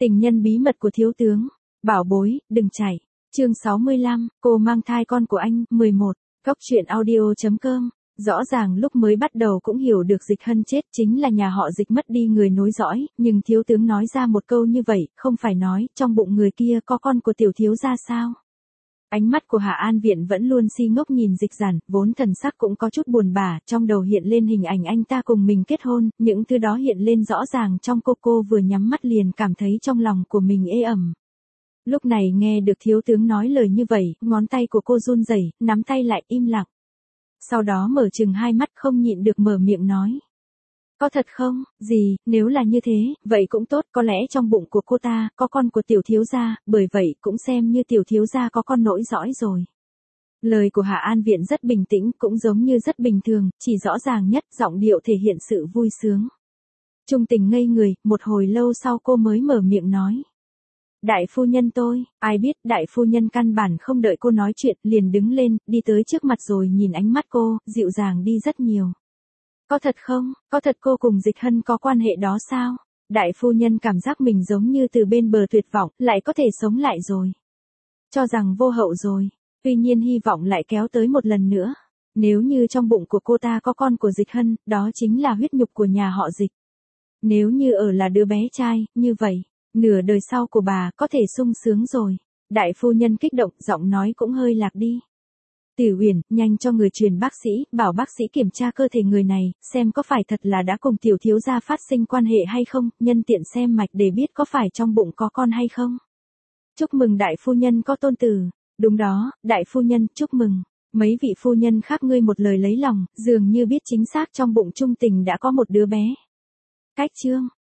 Tình nhân bí mật của thiếu tướng. Bảo bối, đừng chạy. Chương 65, cô mang thai con của anh. 11. Góc truyện audio.com. Rõ ràng lúc mới bắt đầu cũng hiểu được Dịch Hân chết chính là nhà họ Dịch mất đi người nối dõi, nhưng thiếu tướng nói ra một câu như vậy, không phải nói trong bụng người kia có con của tiểu thiếu gia sao? Ánh mắt của Hạ An Viện vẫn luôn si ngốc nhìn Dịch Giản, vốn thần sắc cũng có chút buồn bã, trong đầu hiện lên hình ảnh anh ta cùng mình kết hôn, những thứ đó hiện lên rõ ràng trong cô vừa nhắm mắt liền cảm thấy trong lòng của mình ê ẩm. Lúc này nghe được thiếu tướng nói lời như vậy, ngón tay của cô run rẩy, nắm tay lại im lặng. Sau đó mở trừng hai mắt không nhịn được mở miệng nói. Có thật không? Gì, nếu là như thế, vậy cũng tốt, có lẽ trong bụng của cô ta có con của tiểu thiếu gia, bởi vậy cũng xem như tiểu thiếu gia có con nối dõi rồi. Lời của Hạ An Viện rất bình tĩnh, cũng giống như rất bình thường, chỉ rõ ràng nhất giọng điệu thể hiện sự vui sướng. Trung Tình ngây người, một hồi lâu sau cô mới mở miệng nói. Đại phu nhân tôi, ai biết đại phu nhân căn bản không đợi cô nói chuyện, liền đứng lên, đi tới trước mặt rồi nhìn ánh mắt cô, dịu dàng đi rất nhiều. Có thật không? Có thật cô cùng Dịch Hân có quan hệ đó sao? Đại phu nhân cảm giác mình giống như từ bên bờ tuyệt vọng, lại có thể sống lại rồi. Cho rằng vô hậu rồi, tuy nhiên hy vọng lại kéo tới một lần nữa. Nếu như trong bụng của cô ta có con của Dịch Hân, đó chính là huyết nhục của nhà họ Dịch. Nếu như ở là đứa bé trai, như vậy, nửa đời sau của bà có thể sung sướng rồi. Đại phu nhân kích động, giọng nói cũng hơi lạc đi. Tiểu Uyển, nhanh cho người truyền bác sĩ, bảo bác sĩ kiểm tra cơ thể người này, xem có phải thật là đã cùng tiểu thiếu gia phát sinh quan hệ hay không, nhân tiện xem mạch để biết có phải trong bụng có con hay không. Chúc mừng đại phu nhân có tôn tử. Đúng đó, đại phu nhân, chúc mừng. Mấy vị phu nhân khác ngươi một lời lấy lòng, dường như biết chính xác trong bụng Trung Tình đã có một đứa bé. Cách chương.